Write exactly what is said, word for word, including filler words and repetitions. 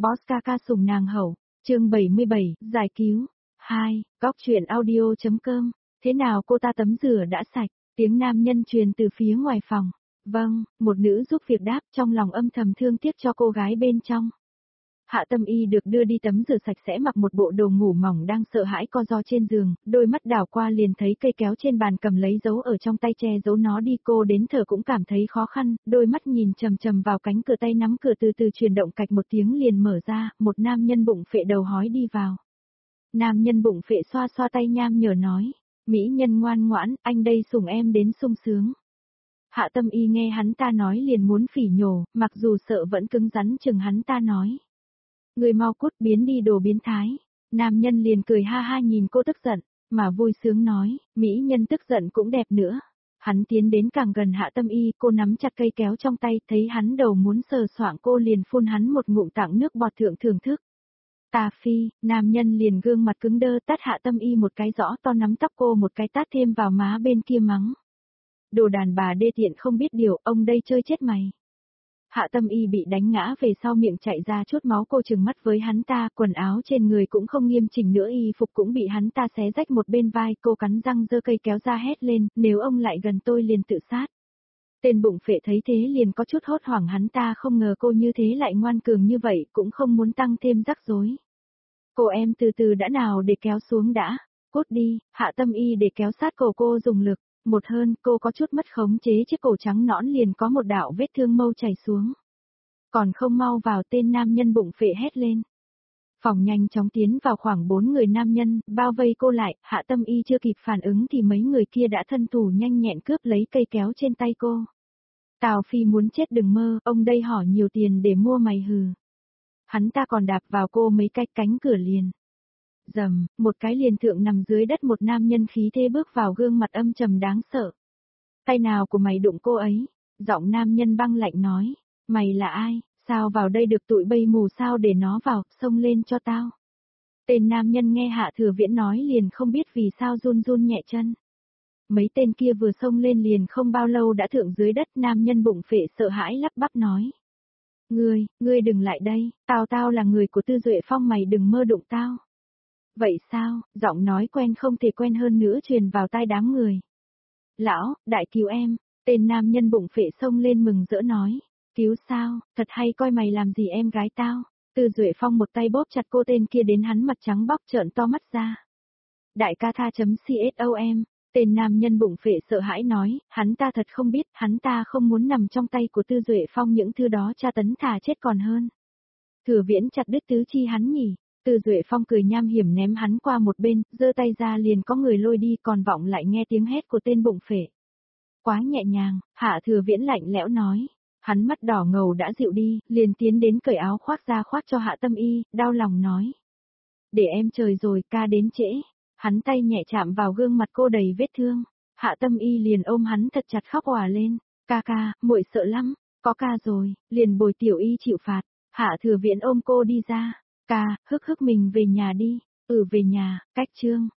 Boss ca ca sủng nàng hậu, chương bảy mươi bảy, giải cứu. hai, Góc truyện audio.com, thế nào cô ta tắm rửa đã sạch, tiếng nam nhân truyền từ phía ngoài phòng. Vâng, một nữ giúp việc đáp trong lòng âm thầm thương tiếc cho cô gái bên trong. Hạ Tâm Y được đưa đi tắm rửa sạch sẽ mặc một bộ đồ ngủ mỏng đang sợ hãi co ro trên giường, đôi mắt đảo qua liền thấy cây kéo trên bàn cầm lấy giấu ở trong tay che giấu nó đi, cô đến thở cũng cảm thấy khó khăn, đôi mắt nhìn chầm chầm vào cánh cửa, tay nắm cửa từ từ chuyển động, cạch một tiếng liền mở ra, một nam nhân bụng phệ đầu hói đi vào. Nam nhân bụng phệ xoa xoa tay nham nhở nói, mỹ nhân ngoan ngoãn, anh đây sủng em đến sung sướng. Hạ Tâm Y nghe hắn ta nói liền muốn phỉ nhổ, mặc dù sợ vẫn cứng rắn chừng hắn ta nói. Người mau cút, biến đi đồ biến thái. Nam nhân liền cười ha ha nhìn cô tức giận, mà vui sướng nói, mỹ nhân tức giận cũng đẹp nữa. Hắn tiến đến càng gần Hạ Tâm Y, cô nắm chặt cây kéo trong tay, thấy hắn đầu muốn sờ soạng cô liền phun hắn một ngụm tặng nước bọt thượng thưởng thức. Tà phi, nam nhân liền gương mặt cứng đơ tát Hạ Tâm Y một cái rõ to, nắm tóc cô một cái tát thêm vào má bên kia mắng. Đồ đàn bà đê tiện không biết điều, ông đây chơi chết mày. Hạ Tâm Y bị đánh ngã về sau, miệng chảy ra chút máu, cô trừng mắt với hắn ta, quần áo trên người cũng không nghiêm chỉnh nữa, y phục cũng bị hắn ta xé rách một bên vai, cô cắn răng giơ cây kéo ra hét lên, nếu ông lại gần tôi liền tự sát. Tên bụng phệ thấy thế liền có chút hốt hoảng, hắn ta không ngờ cô như thế lại ngoan cường như vậy, cũng không muốn tăng thêm rắc rối. Cô em từ từ đã nào, để kéo xuống đã, cút đi. Hạ Tâm Y để kéo sát cổ cô dùng lực. Một hơn, cô có chút mất khống chế, chiếc cổ trắng nõn liền có một đạo vết thương mâu chảy xuống. Còn không mau vào, tên nam nhân bụng phệ hét lên. Phòng nhanh chóng tiến vào khoảng bốn người nam nhân, bao vây cô lại, Hạ Tâm Y chưa kịp phản ứng thì mấy người kia đã thân thủ nhanh nhẹn cướp lấy cây kéo trên tay cô. Tào Phi muốn chết đừng mơ, ông đây hỏi nhiều tiền để mua mày hừ. Hắn ta còn đạp vào cô mấy cái, cánh cửa liền. Dầm, một cái liền thượng nằm dưới đất một nam nhân khí thế bước vào, gương mặt âm trầm đáng sợ. Tay nào của mày đụng cô ấy? Giọng nam nhân băng lạnh nói. Mày là ai? Sao vào đây được, tụi bay mù sao để nó vào, xông lên cho tao. Tên nam nhân nghe Hạ Thừa Viễn nói liền không biết vì sao run run nhẹ chân. Mấy tên kia vừa xông lên liền không bao lâu đã thượng dưới đất, nam nhân bụng phệ sợ hãi lắp bắp nói. Ngươi, ngươi đừng lại đây, tao tao là người của Tư Duệ Phong, mày đừng mơ đụng tao. Vậy sao, giọng nói quen không thể quen hơn nữa truyền vào tai đám người. Lão, đại cứu em, tên nam nhân bụng phệ xông lên mừng rỡ nói. Cứu sao, thật hay, coi mày làm gì em gái tao. Tư Duệ Phong một tay bóp chặt cô, tên kia đến hắn mặt trắng bóc trợn to mắt ra. Đại ca tha chấm com, tên nam nhân bụng phệ sợ hãi nói, hắn ta thật không biết, hắn ta không muốn nằm trong tay của Tư Duệ Phong, những thứ đó tra tấn thà chết còn hơn. Thừa Viễn chặt đứt tứ chi hắn nhỉ. Tư Duệ Phong cười nham hiểm ném hắn qua một bên, giơ tay ra liền có người lôi đi, còn vọng lại nghe tiếng hét của tên bụng phệ. Quá nhẹ nhàng, Hạ Thừa Viễn lạnh lẽo nói. Hắn mắt đỏ ngầu đã dịu đi, liền tiến đến cởi áo khoác ra khoác cho Hạ Tâm Y, đau lòng nói. Để em trời rồi, ca đến trễ. Hắn tay nhẹ chạm vào gương mặt cô đầy vết thương. Hạ Tâm Y liền ôm hắn thật chặt khóc òa lên. Ca ca, muội sợ lắm, có ca rồi, liền bồi Tiểu Y chịu phạt. Hạ Thừa Viễn ôm cô đi ra. Ca, hức hức mình về nhà đi. Ừ về nhà, cách chương.